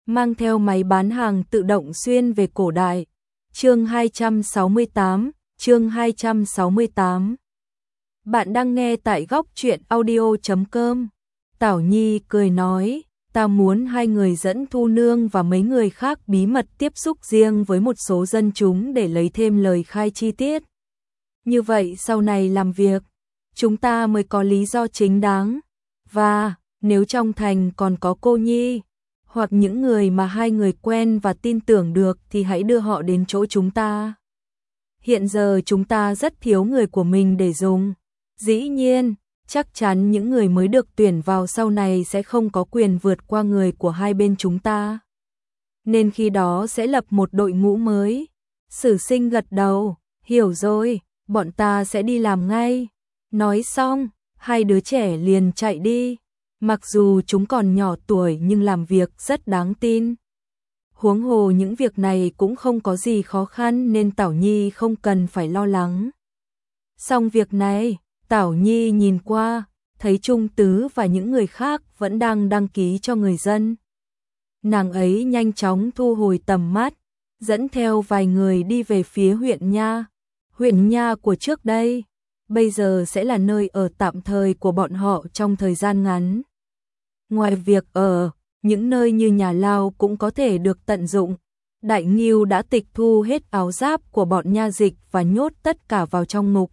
mang theo máy bán hàng tự động xuyên về cổ đại. Chương 268, chương 268. Bạn đang nghe tại góc truyện audio.com. Tảo Nhi cười nói, ta muốn hai người dẫn Thu Nương và mấy người khác bí mật tiếp xúc riêng với một số dân chúng để lấy thêm lời khai chi tiết. Như vậy sau này làm việc, chúng ta mới có lý do chính đáng. Và, nếu trong thành còn có cô Nhi, hoặc những người mà hai người quen và tin tưởng được thì hãy đưa họ đến chỗ chúng ta. Hiện giờ chúng ta rất thiếu người của mình để dùng. Dĩ nhiên, chắc chắn những người mới được tuyển vào sau này sẽ không có quyền vượt qua người của hai bên chúng ta. Nên khi đó sẽ lập một đội ngũ mới. Sử Sinh gật đầu, hiểu rồi, bọn ta sẽ đi làm ngay. Nói xong, hai đứa trẻ liền chạy đi. Mặc dù chúng còn nhỏ tuổi nhưng làm việc rất đáng tin. Huống hồ những việc này cũng không có gì khó khăn nên Tảo Nhi không cần phải lo lắng. Xong việc này, Tảo Nhi nhìn qua, thấy Trung Tứ và những người khác vẫn đang đăng ký cho người dân. Nàng ấy nhanh chóng thu hồi tầm mắt, dẫn theo vài người đi về phía huyện Nha. Huyện Nha của trước đây, bây giờ sẽ là nơi ở tạm thời của bọn họ trong thời gian ngắn. Ngoài việc ở, những nơi như nhà lao cũng có thể được tận dụng. Đại Ngưu đã tịch thu hết áo giáp của bọn nha dịch và nhốt tất cả vào trong ngục.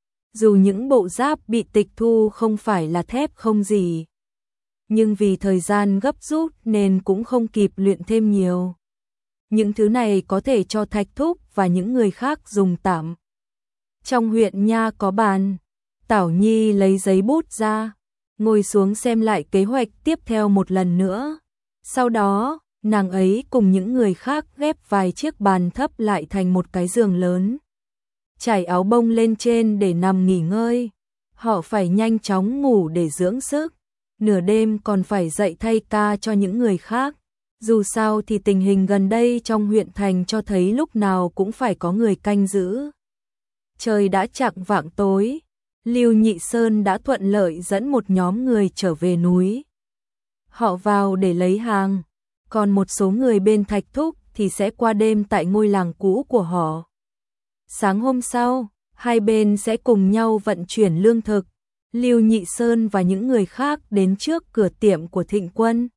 Dù những bộ giáp bị tịch thu không phải là thép không gì, nhưng vì thời gian gấp rút nên cũng không kịp luyện thêm nhiều. Những thứ này có thể cho Thạch Thúc và những người khác dùng tạm. Trong huyện Nha có bàn, Tảo Nhi lấy giấy bút ra, ngồi xuống xem lại kế hoạch tiếp theo một lần nữa. Sau đó, nàng ấy cùng những người khác ghép vài chiếc bàn thấp lại thành một cái giường lớn. Trải áo bông lên trên để nằm nghỉ ngơi. Họ phải nhanh chóng ngủ để dưỡng sức. Nửa đêm còn phải dậy thay ca cho những người khác. Dù sao thì tình hình gần đây trong huyện thành cho thấy lúc nào cũng phải có người canh giữ. Trời đã chạng vạng tối. Lưu Nhị Sơn đã thuận lợi dẫn một nhóm người trở về núi. Họ vào để lấy hàng, còn một số người bên Thạch Thúc thì sẽ qua đêm tại ngôi làng cũ của họ. Sáng hôm sau, hai bên sẽ cùng nhau vận chuyển lương thực. Lưu Nhị Sơn và những người khác đến trước cửa tiệm của Thịnh Quân,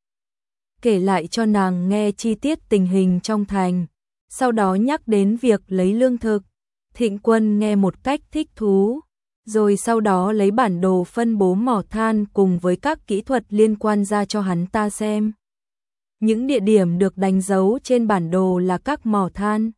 kể lại cho nàng nghe chi tiết tình hình trong thành, sau đó nhắc đến việc lấy lương thực. Thịnh Quân nghe một cách thích thú, rồi sau đó lấy bản đồ phân bố mỏ than cùng với các kỹ thuật liên quan ra cho hắn ta xem. Những địa điểm được đánh dấu trên bản đồ là các mỏ than.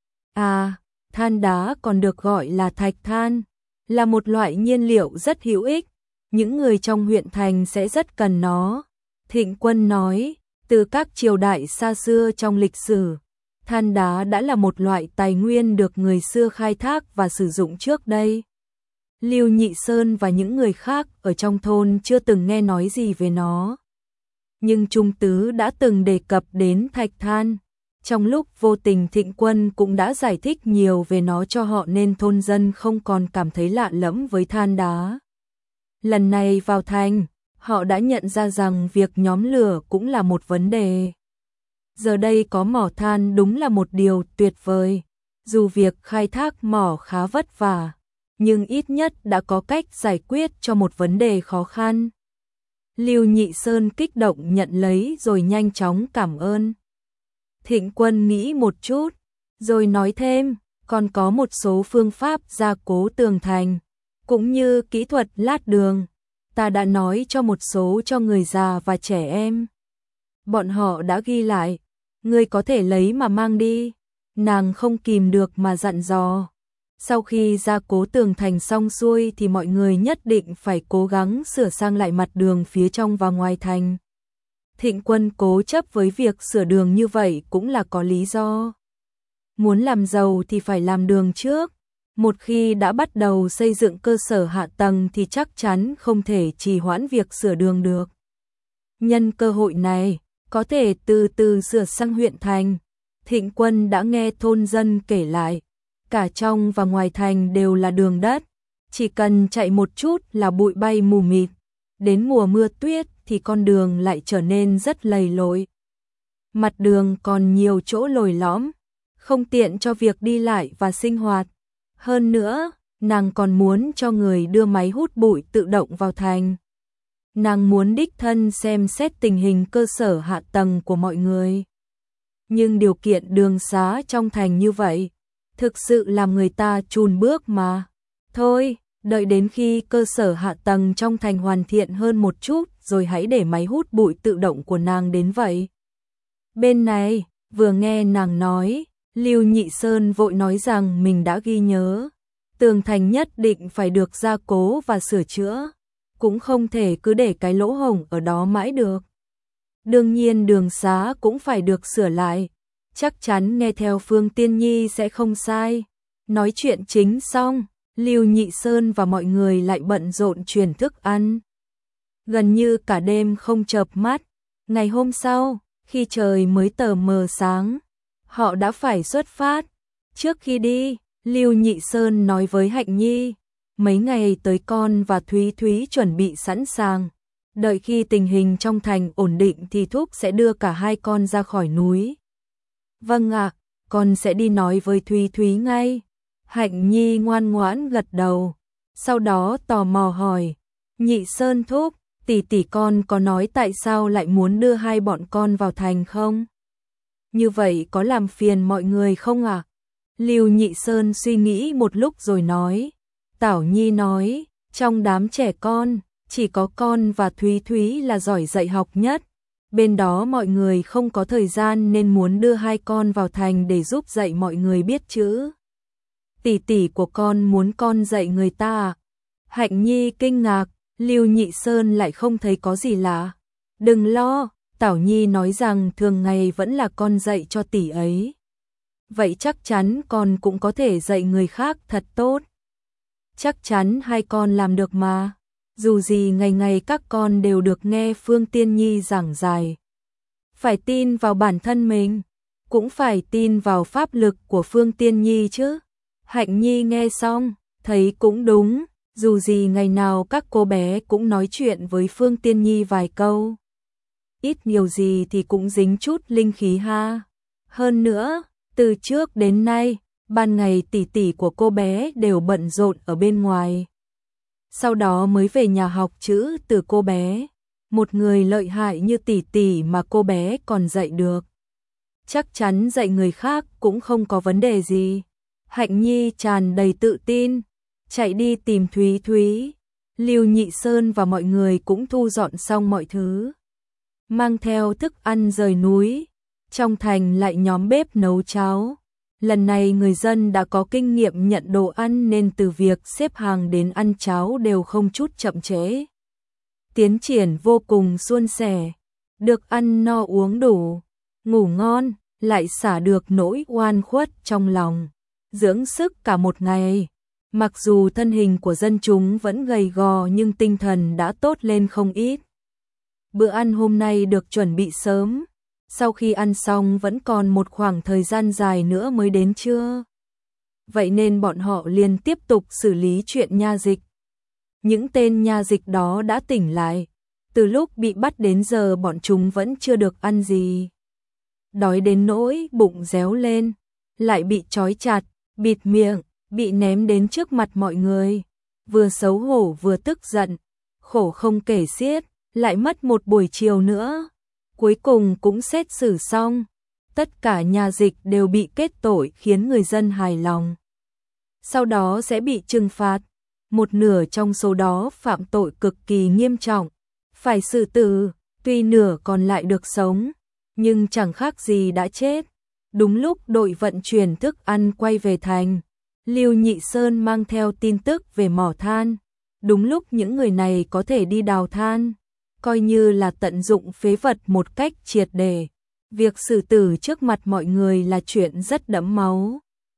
Than đá còn được gọi là thạch than, là một loại nhiên liệu rất hữu ích. Những người trong huyện thành sẽ rất cần nó. Thịnh Quân nói, từ các triều đại xa xưa trong lịch sử, than đá đã là một loại tài nguyên được người xưa khai thác và sử dụng trước đây. Lưu Nhị Sơn và những người khác ở trong thôn chưa từng nghe nói gì về nó. Nhưng Trung Tứ đã từng đề cập đến thạch than. Trong lúc vô tình Thịnh Quân cũng đã giải thích nhiều về nó cho họ nên thôn dân không còn cảm thấy lạ lẫm với than đá. Lần này vào thành, họ đã nhận ra rằng việc nhóm lửa cũng là một vấn đề. Giờ đây có mỏ than đúng là một điều tuyệt vời. Dù việc khai thác mỏ khá vất vả, nhưng ít nhất đã có cách giải quyết cho một vấn đề khó khăn. Lưu Nhị Sơn kích động nhận lấy rồi nhanh chóng cảm ơn. Thịnh Quân nghĩ một chút, rồi nói thêm, còn có một số phương pháp gia cố tường thành, cũng như kỹ thuật lát đường. Ta đã nói cho một số cho người già và trẻ em. Bọn họ đã ghi lại, ngươi có thể lấy mà mang đi. Nàng không kìm được mà dặn dò. Sau khi gia cố tường thành xong xuôi thì mọi người nhất định phải cố gắng sửa sang lại mặt đường phía trong và ngoài thành. Thịnh Quân cố chấp với việc sửa đường như vậy cũng là có lý do. Muốn làm giàu thì phải làm đường trước. Một khi đã bắt đầu xây dựng cơ sở hạ tầng thì chắc chắn không thể trì hoãn việc sửa đường được. Nhân cơ hội này, có thể từ từ sửa sang huyện thành. Thịnh Quân đã nghe thôn dân kể lại, cả trong và ngoài thành đều là đường đất, chỉ cần chạy một chút là bụi bay mù mịt. Đến mùa mưa tuyết thì con đường lại trở nên rất lầy lội. mặt đường còn nhiều chỗ lồi lõm, không tiện cho việc đi lại và sinh hoạt. Hơn nữa, nàng còn muốn cho người đưa máy hút bụi tự động vào thành. Nàng muốn đích thân xem xét tình hình cơ sở hạ tầng của mọi người. Nhưng điều kiện đường xá trong thành như vậy, thực sự làm người ta chùn bước mà. Thôi, đợi đến khi cơ sở hạ tầng trong thành hoàn thiện hơn một chút rồi hãy để máy hút bụi tự động của nàng đến vậy. Bên này, vừa nghe nàng nói, Lưu Nhị Sơn vội nói rằng mình đã ghi nhớ. Tường thành nhất định phải được gia cố và sửa chữa, cũng không thể cứ để cái lỗ hổng ở đó mãi được. Đương nhiên đường xá cũng phải được sửa lại, chắc chắn nghe theo Phương Tiên Nhi sẽ không sai. Nói chuyện chính xong, Lưu Nhị Sơn và mọi người lại bận rộn chuyển thức ăn. Gần như cả đêm không chợp mắt, ngày hôm sau, khi trời mới tờ mờ sáng, họ đã phải xuất phát. Trước khi đi, Lưu Nhị Sơn nói với Hạnh Nhi, mấy ngày tới con và Thúy Thúy chuẩn bị sẵn sàng. Đợi khi tình hình trong thành ổn định thì thúc sẽ đưa cả hai con ra khỏi núi. Vâng ạ, con sẽ đi nói với Thúy Thúy ngay. Hạnh Nhi ngoan ngoãn gật đầu. Sau đó tò mò hỏi, Nhị Sơn thúc, tỷ tỷ con có nói tại sao lại muốn đưa hai bọn con vào thành không? Như vậy có làm phiền mọi người không ạ? Lưu Nhị Sơn suy nghĩ một lúc rồi nói. Tảo Nhi nói, trong đám trẻ con, chỉ có con và Thúy Thúy là giỏi dạy học nhất. Bên đó mọi người không có thời gian nên muốn đưa hai con vào thành để giúp dạy mọi người biết chữ. Tỷ tỷ của con muốn con dạy người ta à? Hạnh Nhi kinh ngạc, Lưu Nhị Sơn lại không thấy có gì lạ. Đừng lo, Tảo Nhi nói rằng thường ngày vẫn là con dạy cho tỷ ấy. Vậy chắc chắn con cũng có thể dạy người khác thật tốt. Chắc chắn hai con làm được mà. Dù gì ngày ngày các con đều được nghe Phương Tiên Nhi giảng giải. Phải tin vào bản thân mình, cũng phải tin vào pháp lực của Phương Tiên Nhi chứ. Hạnh Nhi nghe xong, thấy cũng đúng, dù gì ngày nào các cô bé cũng nói chuyện với Phương Tiên Nhi vài câu. Ít nhiều gì thì cũng dính chút linh khí ha. Hơn nữa, từ trước đến nay, ban ngày tỷ tỷ của cô bé đều bận rộn ở bên ngoài. Sau đó mới về nhà học chữ từ cô bé. Một người lợi hại như tỷ tỷ mà cô bé còn dạy được. Chắc chắn dạy người khác cũng không có vấn đề gì. Hạnh Nhi tràn đầy tự tin, chạy đi tìm Thúy Thúy. Lưu Nhị Sơn và mọi người cũng thu dọn xong mọi thứ, mang theo thức ăn rời núi. Trong thành lại nhóm bếp nấu cháo. Lần này người dân đã có kinh nghiệm nhận đồ ăn nên từ việc xếp hàng đến ăn cháo đều không chút chậm trễ. Tiến triển vô cùng suôn sẻ, được ăn no uống đủ, ngủ ngon, lại xả được nỗi oan khuất trong lòng, dưỡng sức cả một ngày. Mặc dù thân hình của dân chúng vẫn gầy gò nhưng tinh thần đã tốt lên không ít. Bữa ăn hôm nay được chuẩn bị sớm. Sau khi ăn xong vẫn còn một khoảng thời gian dài nữa mới đến trưa. Vậy nên bọn họ liền tiếp tục xử lý chuyện nha dịch. Những tên nha dịch đó đã tỉnh lại. Từ lúc bị bắt đến giờ bọn chúng vẫn chưa được ăn gì. Đói đến nỗi bụng réo lên, lại bị trói chặt, bịt miệng, bị ném đến trước mặt mọi người. Vừa xấu hổ vừa tức giận, khổ không kể xiết, lại mất một buổi chiều nữa. Cuối cùng cũng xét xử xong, tất cả nha dịch đều bị kết tội khiến người dân hài lòng. Sau đó sẽ bị trừng phạt, một nửa trong số đó phạm tội cực kỳ nghiêm trọng, phải xử tử, tuy nửa còn lại được sống, nhưng chẳng khác gì đã chết. Đúng lúc đội vận chuyển thức ăn quay về thành, Lưu Nhị Sơn mang theo tin tức về mỏ than. Đúng lúc những người này có thể đi đào than, coi như là tận dụng phế vật một cách triệt để. Việc xử tử trước mặt mọi người là chuyện rất đẫm máu.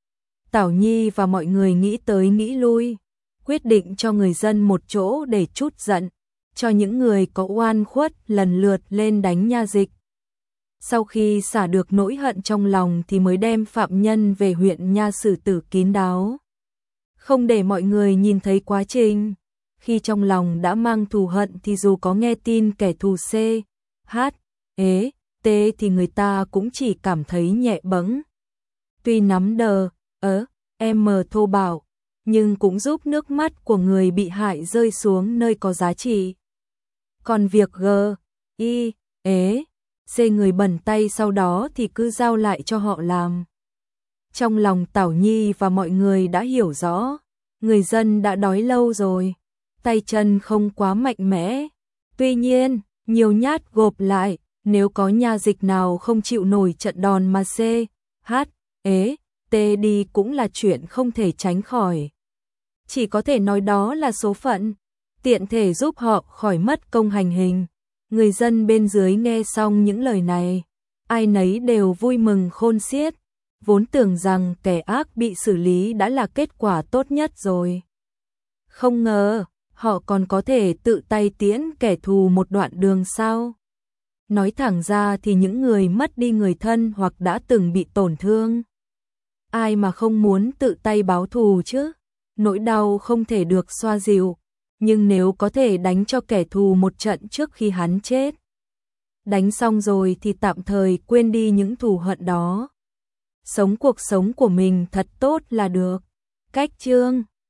Tảo Nhi và mọi người nghĩ tới nghĩ lui, quyết định cho người dân một chỗ để trút giận, cho những người có oan khuất lần lượt lên đánh nha dịch. Sau khi xả được nỗi hận trong lòng thì mới đem phạm nhân về huyện nha xử tử kín đáo. Không để mọi người nhìn thấy quá trình. Khi trong lòng đã mang thù hận thì dù có nghe tin kẻ thù C, H, E, T tê thì người ta cũng chỉ cảm thấy nhẹ bẫng. Tuy nắm đờ, thô bạo, nhưng cũng giúp nước mắt của người bị hại rơi xuống nơi có giá trị. Còn việc người bẩn tay sau đó thì cứ giao lại cho họ làm. Trong lòng Tảo Nhi và mọi người đã hiểu rõ, người dân đã đói lâu rồi, tay chân không quá mạnh mẽ. Tuy nhiên, nhiều nhát gộp lại, nếu có nha dịch nào không chịu nổi trận đòn mà đi cũng là chuyện không thể tránh khỏi. Chỉ có thể nói đó là số phận, tiện thể giúp họ khỏi mất công hành hình. Người dân bên dưới nghe xong những lời này, ai nấy đều vui mừng khôn xiết, vốn tưởng rằng kẻ ác bị xử lý đã là kết quả tốt nhất rồi. Không ngờ, họ còn có thể tự tay tiễn kẻ thù một đoạn đường sao. Nói thẳng ra thì những người mất đi người thân hoặc đã từng bị tổn thương, ai mà không muốn tự tay báo thù chứ. Nỗi đau không thể được xoa dịu, nhưng nếu có thể đánh cho kẻ thù một trận trước khi hắn chết, đánh xong rồi thì tạm thời quên đi những thù hận đó, sống cuộc sống của mình thật tốt là được. Cách chương